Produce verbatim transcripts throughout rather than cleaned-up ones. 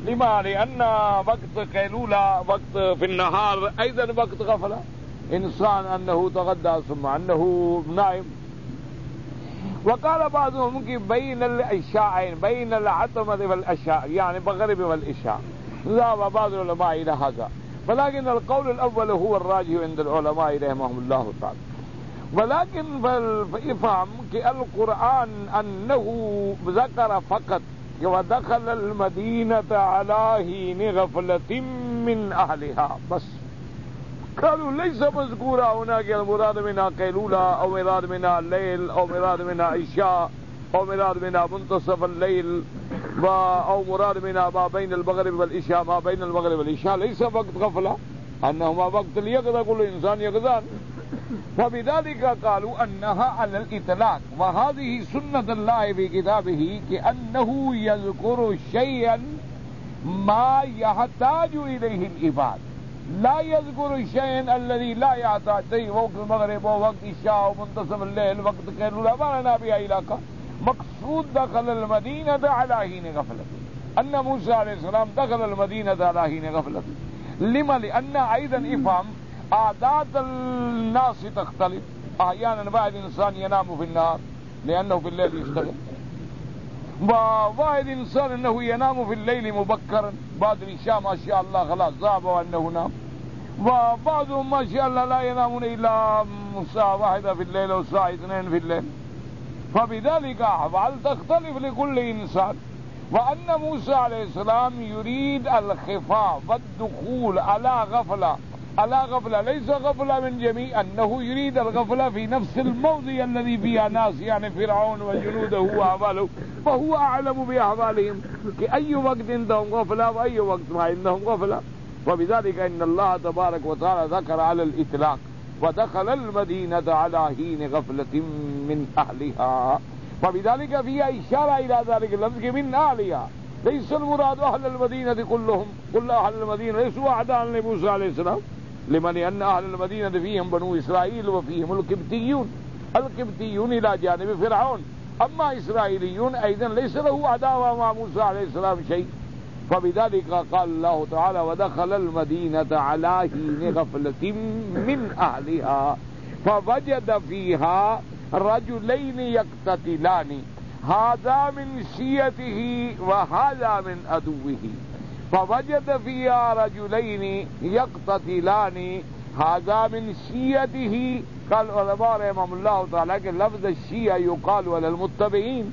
لما لأن وقت قيلولة وقت في النهار أيضا وقت غفلة إنسان أنه تغدى ثم أنه نائم. وقال بعضهم بين العشاءين بين العتمة والعشاء يعني مغرب والعشاء، ذهب بعض العلماء إلى هذا، ولكن القول الأول هو الراجح عند العلماء رحمهم الله تعالى. ولكن فافهم القرآن أنه ذكر فقط ودخل المدينة على حين غفلة من أهلها بس. قالوا ليس مذكورا هناك المراد منها قيلولة أو مراد منها الليل أو مراد منها عشاء أو مراد منها منتصف الليل أو مراد منها ما بين المغرب والعشاء. ما بين المغرب والعشاء ليس وقت غفلة، أنهما وقت اليقظة، كل إنسان يقظان. فبذلك قالوا أنها على الإطلاق، وهذه سنة الله في كتابه كأنه يذكر شيئا ما يحتاج إليه العباد، لا يذكر الشيء الذي لا يحتاج، زي وقت المغرب ووقت العشاء ومنتصف الليل وقت قيلولة ما لنا بها علاقة. مقصود دخل المدينة على حين غفلة، أن موسى عليه السلام دخل المدينة على حين غفلة. لما؟ لأن أيضا افهم عادات الناس تختلف. أحيانا بعض الإنسان ينام في النهار لأنه في الليل يشتغل، وواحد إنسان أنه ينام في الليل مبكرا بعد العشاء ما شاء الله خلاص ذهب وأنه نام، وبعضهم ما شاء الله لا ينامون إلا ساعة واحدة في الليل أو ساعة اثنين في الليل. فبذلك أحوال تختلف لكل إنسان. وأن موسى عليه السلام يريد الخفاء والدخول على غفلة، على غفلة ليس غفلة من جميع، أنه يريد الغفلة في نفس الموضع الذي فيها ناس، يعني فرعون وجنوده وأعماله، فهو أعلم بأحوالهم كأي وقت عندهم غفلة وأي وقت ما عندهم غفلة. وبذلك إن الله تبارك وتعالى ذكر على الإطلاق ودخل المدينة على حين غفلة من أهلها، فبذلك فيها إشارة إلى ذلك اللفظ من أهلها. ليس المراد أهل المدينة كلهم، كل أهل المدينة ليسوا أعداء لموسى عليه السلام. لمن أن أهل المدينة فيهم بنو إسرائيل وفيهم القبطيون، القبطيون إلى جانب فرعون، أما إسرائيليون أيضا ليس له عداوة مع موسى عليه السلام شيء. فبذلك قال الله تعالى ودخل المدينة على حين غفلة من أهلها فوجد فيها رجلين يقتتلان، هذا من شيته وهذا من عدوه. فوجد فيها رجلين يقتتلان، هذا من شيته. قال العلماء رحمهم الله تعالى لفظ الشيعة يقال على المتبعين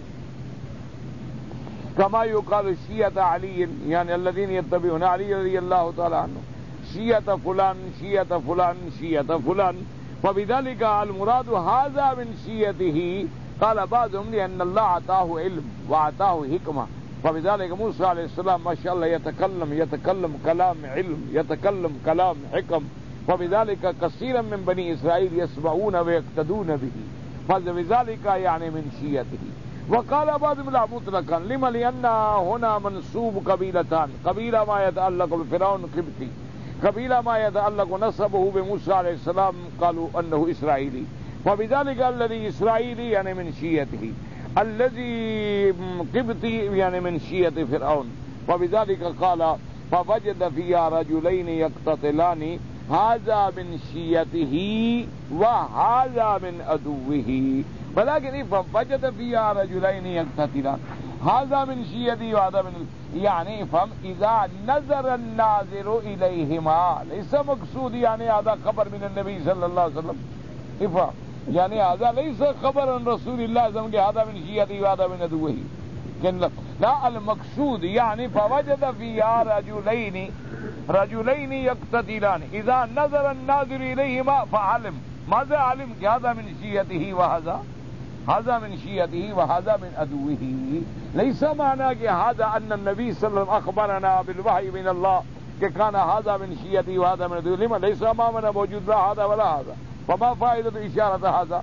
كما يقال الشيعة علي، يعني الذين يتبعون علي رضي الله تعالى عنه، شيعة فلان شيعة فلان شيعة فلان. فبذلك المراد هذا من شيعته. قال بعضهم لأن الله أعطاه علم وأعطاه حكمة، فبذلك موسى عليه السلام ما شاء الله يتكلم يتكلم كلام علم، يتكلم كلام حكم، فبذلك كثيرا من بني إسرائيل يسمعون ويقتدون به، فبذلك يعني من شيعته. وقال بعضهم لا مطلقا. لما؟ لأن هنا منسوب قبيلتان، قبيلة ما يتعلق بفرعون قبطي، قبيلة ما يتعلق نسبه بموسى عليه السلام قالوا أنه إسرائيلي، فبذلك الذي إسرائيلي يعني من شيعته، الذي قبطي يعني من شيعة فرعون. وبذلك قال فوجد فيها رجلين يقتتلان، هذا من شيعته وهذا من عدوه. ولكن فوجد فيها رجلين يقتتلان، هذا من شيعته وهذا من، يعني افهم إذا نظر الناظر إليهما ليس مقصود يعني هذا خبر من النبي صلى الله عليه وسلم، افهم يعني هذا ليس خبر عن رسول الله صلى الله عليه وسلم هذا من شيعته وهذا من عدوه. لا، المقصود يعني فوجد فيها رجلين رجلين يقتتلان، إذا نظر الناظر إليهما فعلم. ماذا علم؟ هذا من شيعته وهذا هذا من شيعته وهذا من عدوه. ليس معنى هذا أن النبي صلى الله عليه وسلم أخبرنا بالوحي من الله كان هذا من شيعته وهذا من عدوه. لما؟ ليس أمامنا موجود لا هذا ولا هذا، فما فائدة إشارة هذا؟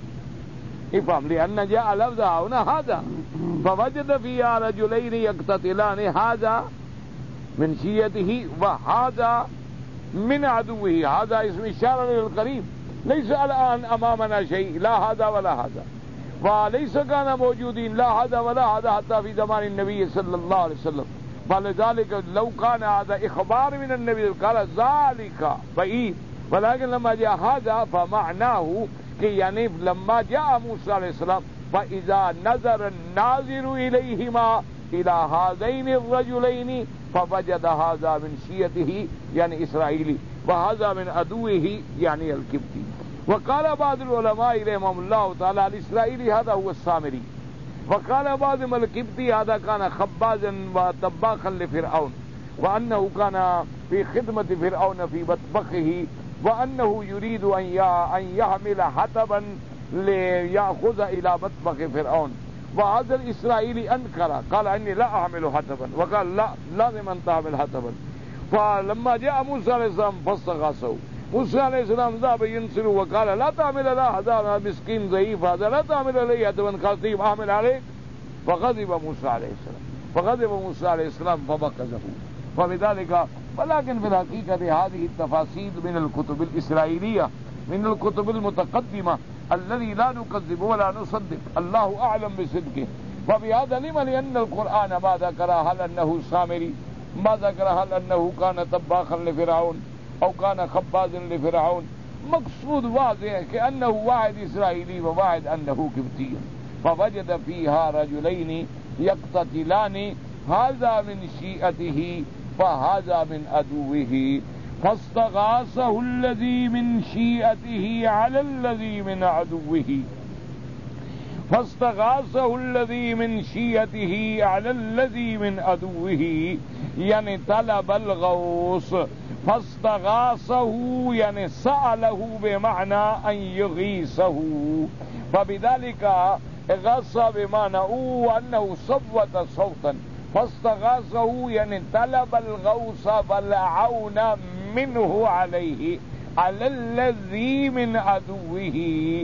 افهم لأن جاء لفظ هنا هذا. فوجد فيها رجلين يقتتلان، هذا من شيعته وهذا من عدوه. هذا اسم إشارة للقريب، ليس الآن أمامنا شيء لا هذا ولا هذا، وليس كان موجودين لا هذا ولا هذا حتى في زمان النبي صلى الله عليه وسلم. فلذلك لو كان هذا إخبار من النبي قال ذلك بعيد ولكن لما جاء هذا فمعناه کہ یعنی لما جاء موسى عليه السلام فإذا نظر الناظر إليهما إلى هذين الرجلين فوجد هذا من شيعته يعني إسرائيلي وهذا من عدوه يعني الكبتي. وقال بعض العلماء رحمهم الله تعالى الإسرائيلي هذا هو السامري، وقال بعضهم الكبتي هذا كان خبازا وطباخا لفرعون، وأنه كان في خدمة فرعون في مطبخه، وأنه يريد أن يحمل حطبا ليأخذ إلى مطبخ فرعون. وهذا الإسرائيلي أنكر قال إني لا أحمل حطبا، وقال لا لازم أن تحمل حطبا. فلما جاء موسى عليه السلام فاستغاثه، موسى عليه السلام ذهب ينصره وقال لا تعمل لا هذا مسكين ضعيف هذا لا تعمل عليه حطبا قال أحمل عليك. فغضب موسى عليه السلام فغضب موسى عليه السلام فبكزه. فبذلك ولكن في الحقيقة هذه التفاصيل من الكتب الإسرائيلية من الكتب المتقدمة الذي لا نكذب ولا نصدق، الله أعلم بصدقه. وبهذا لما لأن القرآن ما ذكر هل أنه سامري، ما ذكر هل أنه كان طباخا لفرعون أو كان خبازا لفرعون. مقصود واضح كأنه واحد إسرائيلي وواحد أنه كبتي. فوجد فيها رجلين يقتتلان هذا من شيعته فهذا من عدوه، فاستغاثه الذي من شيعته على الذي من عدوه فاستغاثه الذي من شيعته على الذي من عدوه يعني طلب الغوث. فاستغاثه يعني سأله بمعنى أن يغيثه. فبذلك غص بمعنى أنه صوت صوتا. فاستغاثه يعني طلب الغوث والعون منه عليه على الذي من عدوه.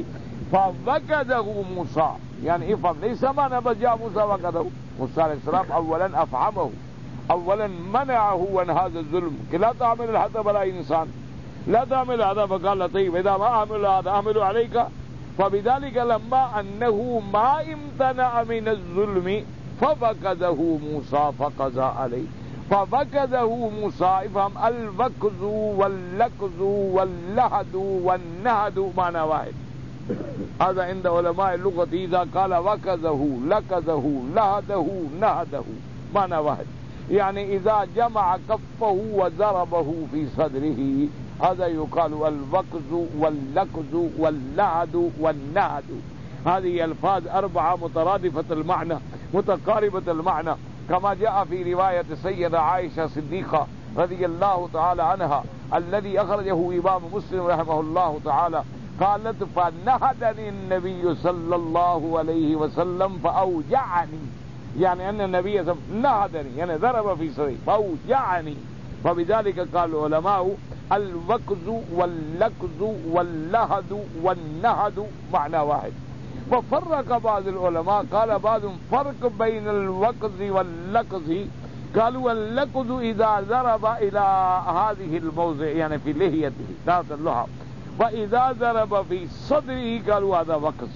فوكده موسى يعني افهم ليس معنى بجاء موسى وكده. موسى عليه السلام اولا افهمه، اولا منعه عن هذا الظلم کہ لا تعمل الحطب على انسان لا تعمل هذا. فقال طيب اذا ما اعمل هذا اعمل عليك. فبذلك لما انه ما امتنع من الظلم فوكده موسى فقضى عليه. فوكده موسى افهم الوكز واللكز واللهد والنهد معنى واحد. هذا عند علماء اللغة إذا قال وكزه لكزه لهده نهده معنى واحد، يعني إذا جمع كفه وضربه في صدره هذا يقال الوكز واللكز واللهد والنهد. هذه ألفاظ أربعة مترادفة المعنى متقاربة المعنى، كما جاء في رواية السيدة عائشة صديقة رضي الله تعالى عنها الذي أخرجه إمام مسلم رحمه الله تعالى قالت فنهدني النبي صلى الله عليه وسلم فأوجعني، يعني أن النبي نهدني يعني ضرب في صدري فأوجعني. فبذلك قال العلماء الوكز واللكز واللهد والنهد معنى واحد. وفرق بعض العلماء قال بعضهم فرق بين الوكز واللكز، قالوا اللكز إذا ضرب إلى هذه الموضع يعني في لحيته تحت اللحى، وإذا ضرب في صدره قالوا هذا وكز.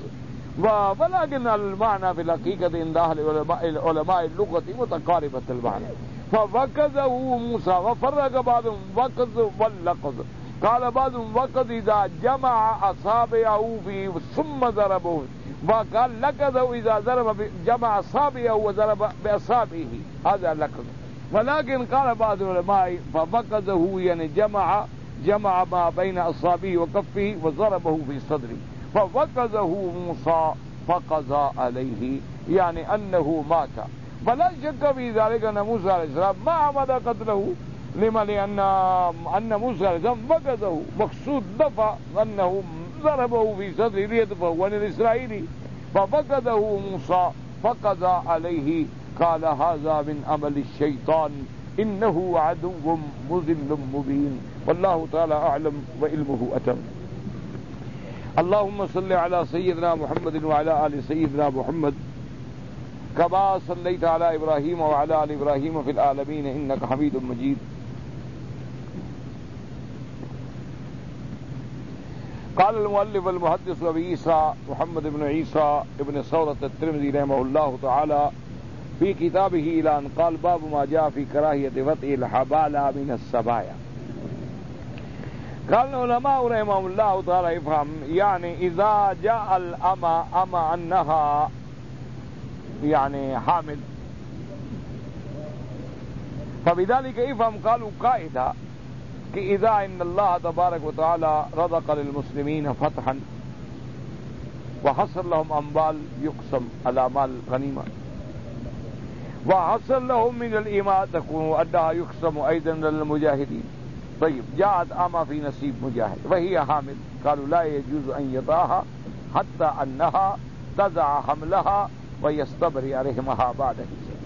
ولكن المعنى في الحقيقة عند أهل علماء اللغة متقاربة المعنى. فوكزه موسى. وفرق بعضهم وكز واللكز، قال بعضهم وكز إذا جمع أصابعه فيه ثم ضربه، وقال لكزه إذا ضرب جمع أصابعه وضرب بأصابعه هذا لكز. ولكن قال بعض العلماء فوكزه يعني جمع جمع ما بين أصابعه وكفه وضربه في صدره. فوكزه موسى فقضى عليه يعني أنه مات. ولا شك في ذلك أن موسى عليه السلام ما عمد قتله، لما لأن أن موسى عليه السلام وكزه مقصود دفع أنه ضربه في صدره ليدفعه عن الإسرائيلي. فوكزه موسى فقضى عليه. قال هذا من عمل الشيطان إنه عدو مضل مبين. والله تعالى أعلم وعلمه أتم. اللهم صل على سيدنا محمد وعلى آل سيدنا محمد كما صليت على إبراهيم وعلى آل إبراهيم في العالمين إنك حميد مجيد. قال المؤلف المحدث أبي عيسى محمد بن عيسى بن ثورة الترمذي رحمه الله تعالى फी किताबिही इला अन क़ाल बाब मा जा फी कराहियत वत्इल हबाला मिन अस्सबाया। قال العلماء رحمهم الله تعالى يفهم يعني إذا جاء الأمى أما أنها يعني حامل فبذلك يفهم قالوا قاعدة إذا إن الله تبارك وتعالى رزق للمسلمين فتحا وحصل لهم أموال يقسم على مال غنيمة وحصل لهم من الإيمان تكون أدها يقسم أيضا للمجاهدين. طيب جاءت أما في نصيب مجاهد وهي حامل قالوا لا يجوز أن يضعها حتى أنها تضع حملها ويستبرئ رحمها بعد حساب.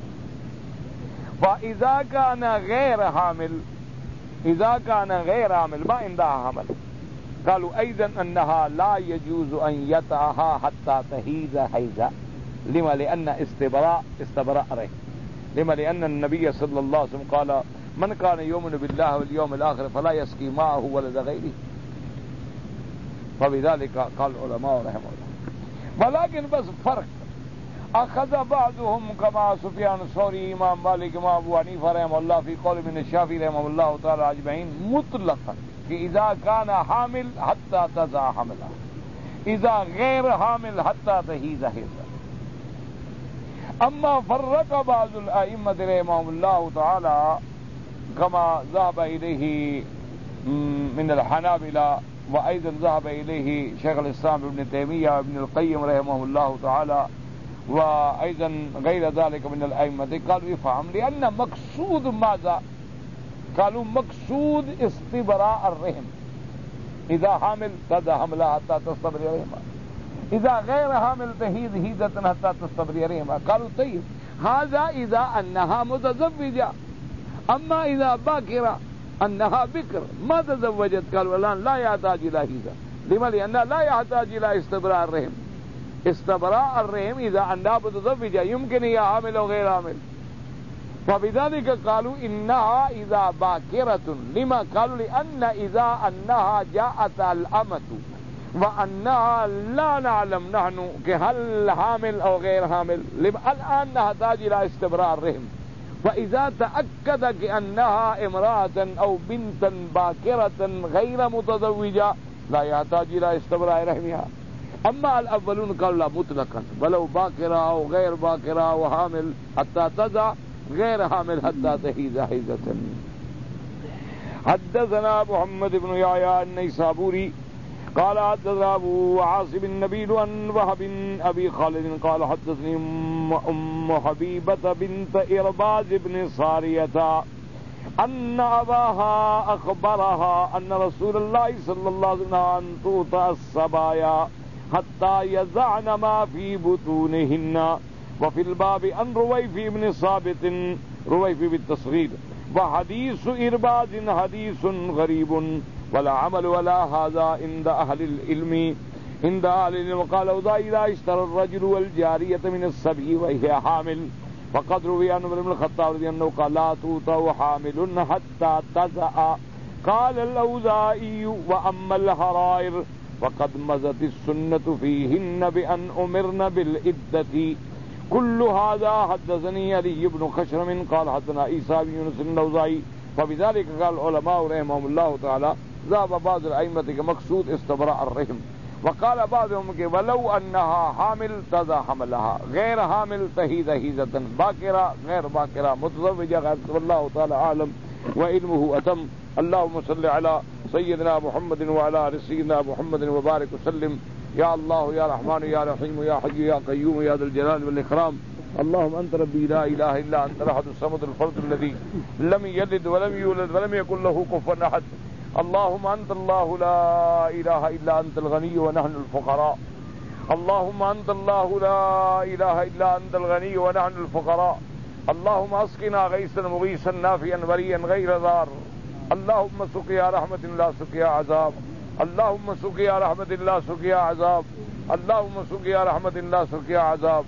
فإذا كان غير حامل إذا كان غير حامل ما عندها حمل قالوا أيضا أنها لا يجوز أن يطعها حتى تهيز حيزا. لما؟ لأن استبراء استبراء رحم. لما؟ لأن النبي صلى الله عليه وسلم قال من كان يؤمن بالله واليوم الآخر فلا يسقي معه ولد غيره. فبذلك قال العلماء رحمه الله. ولكن بس فرق أخذ بعضهم كما سفيان الثوري إمام مالك إمام أبو حنيفة رحمه الله في قول ابن الشافعي رحمه الله تعالى أجمعين مطلقا إذا كان حامل حتى تضع حملها إذا غير حامل حتى تهيز حيزا. أما فرق بعض الأئمة رحمهم الله تعالى كما ذهب إليه من الحنابلة وأيضا ذهب إليه شيخ الإسلام ابن تيمية وابن القيم رحمه الله تعالى وأيضا غير ذلك من الأئمة قالوا يفهم لأن مقصود ماذا؟ قالوا مقصود استبراء الرحم. إذا حامل تضع حملها حتى تستبرئ رحمها إذا غير حامل تهيز هيزة حتى تستبرئ رحمها. قالوا طيب هذا إذا أنها متزوجة. أما إذا باكرة أنها بكر ما تزوجت قالوا الآن لا يحتاج إلى هيزة. لما؟ لأنها لا يحتاج إلى استبراء الرحم. استبراء الرحم إذا أنها متزوجة يمكن هي حامل أو غير حامل. فبذلك قالوا إنها إذا باكرة. لما؟ قالوا لأن إذا أنها جاءت الأمة وأنها لا نعلم نحن هل حامل أو غير حامل الآن نحتاج إلى استبراء الرحم. فإذا تأكد كأنها امرأة أو بنتا باكرة غير متزوجة لا يحتاج إلى استبراء رحمها. أما الأولون قالوا لا مطلقا ولو باكرة أو غير باكرة وحامل حتى تضع غير حامل حتى تهيز حيزة. حدثنا محمد بن يحيى النيسابوري قال حدثنا أبو عاصم النبيل عن وهب أبي خالد قال حدثني أم حبيبة بنت إرباز بن سارية أن أباها أخبرها أن رسول الله صلى الله عليه وسلم أن توطأ الصبايا حتى يزعن ما في بطونهن. وفي الباب عن رويف بن ثابت رويف بالتصغير وحديث إرباز حديث غريب ولا عمل ولا هذا عند أهل العلم عند أهل العلم. قال إذا اشترى الرجل والجارية من السبي وهي حامل فقد روي عن عمر بن الخطاب رضي الله عنه قال لا توطأ حامل حتى تزأ. قال الأوزاعي وأما الحرائر وقد مزت السنة فيهن بأن أمرن بالعدة. كل هذا حدثني علي بن خشرم قال حدثنا عيسى بن يونس الأوزاعي. فبذلك قال العلماء رحمهم الله تعالى ذهب بعض الأئمة كمقصود استبراء الرحم. وقال بعضهم ولو أنها حامل تضع حملها غير حامل تهيز هيزة باكرة غير باكرة متزوجة غير. والله تعالى أعلم وعلمه أتم. اللهم صل على سيدنا محمد وعلى آل سيدنا محمد وبارك وسلم. يا الله يا رحمن يا رحيم يا حي يا قيوم يا ذا الجلال والإكرام. اللهم أنت ربي لا إله إلا أنت الأحد الصمد الفرد الذي لم يلد ولم يولد ولم يكن له كفوا أحد. اللهم أنت الله لا إله إلا أنت الغني ونحن الفقراء. اللهم أنت الله لا إله إلا أنت الغني ونحن الفقراء. اللهم اسقنا غيثا مغيثا نافعا بريا غير ضار. اللهم سقيا رحمة لا سقيا عذاب. اللهم سقيا رحمة لا سقيا عذاب. اللهم سقيا رحمة لا سقيا عذاب.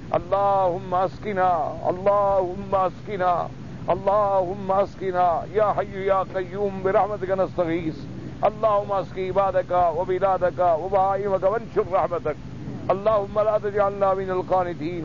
اللهم اسقنا اللهم اسقنا اللهم اسقنا يا حي يا قيوم برحمتك نستغيث. اللهم اسق عبادك وبلادك وبهائمك وانشر رحمتك. اللهم لا تجعلنا من القانتين.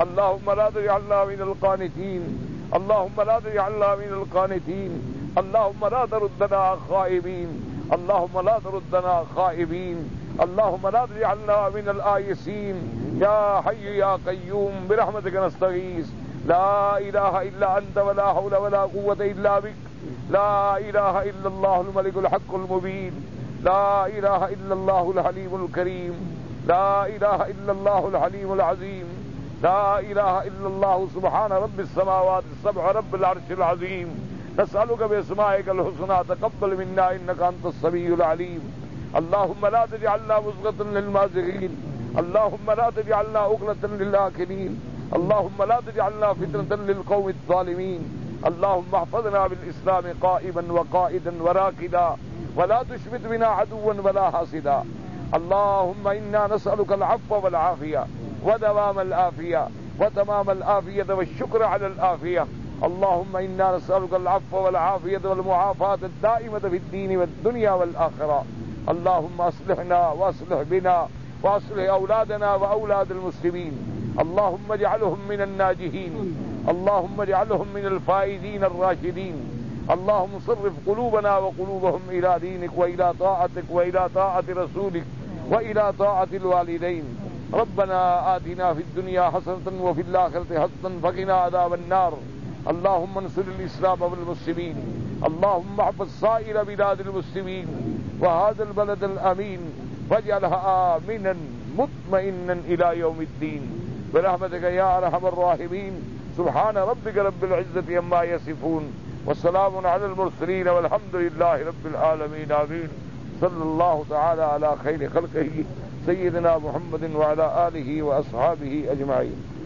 اللهم لا تجعلنا من القانتين اللهم لا تجعلنا من القانتين اللهم لا تردنا خائبين اللهم لا تردنا خائبين اللهم لا تجعلنا من الآيسين يا حي يا قيوم برحمتك نستغيث لا إله إلا أنت ولا حول ولا قوة إلا بك لا إله إلا الله الملك الحق المبين لا إله إلا الله الحليم الكريم لا إله إلا الله الحليم العظيم لا إله إلا الله سبحان رب السماوات السبع رب العرش العظيم نسألك بأسمائك الحسنى تقبل منا إنك أنت السميع العليم اللهم لا تجعلنا مزغة للمازغين اللهم لا تجعلنا عقلة للآكلين اللهم لا تجعلنا فتنة للقوم الظالمين اللهم احفظنا بالإسلام قائما وقائدا وراكدا ولا تشمت بنا عدوا ولا حاسدا اللهم إنا نسألك العفو والعافية ودوام الآفية وتمام الآفية والشكر على الآفية اللهم إنا نسألك العفو والعافية والمعافاة الدائمة في الدين والدنيا والآخرة اللهم أصلحنا وأصلح بنا وأصلح أولادنا وأولاد المسلمين اللهم اجعلهم من الناجحين اللهم اجعلهم من الفائزين الراشدين اللهم صرف قلوبنا وقلوبهم إلى دينك وإلى طاعتك وإلى طاعة رسولك وإلى طاعة الوالدين ربنا آتنا في الدنيا حسنة وفي الآخرة حسنة وقنا عذاب النار اللهم انصر الإسلام والمسلمين اللهم احفظ سائر بلاد المسلمين وهذا البلد الأمين واجعلها آمنا مطمئنا إلى يوم الدين برحمتك يا أرحم الراحمين سبحان ربك رب العزة عما يصفون والسلام على المرسلين والحمد لله رب العالمين آمين صلى الله تعالى على خير خلقه سيدنا محمد وعلى آله وأصحابه أجمعين.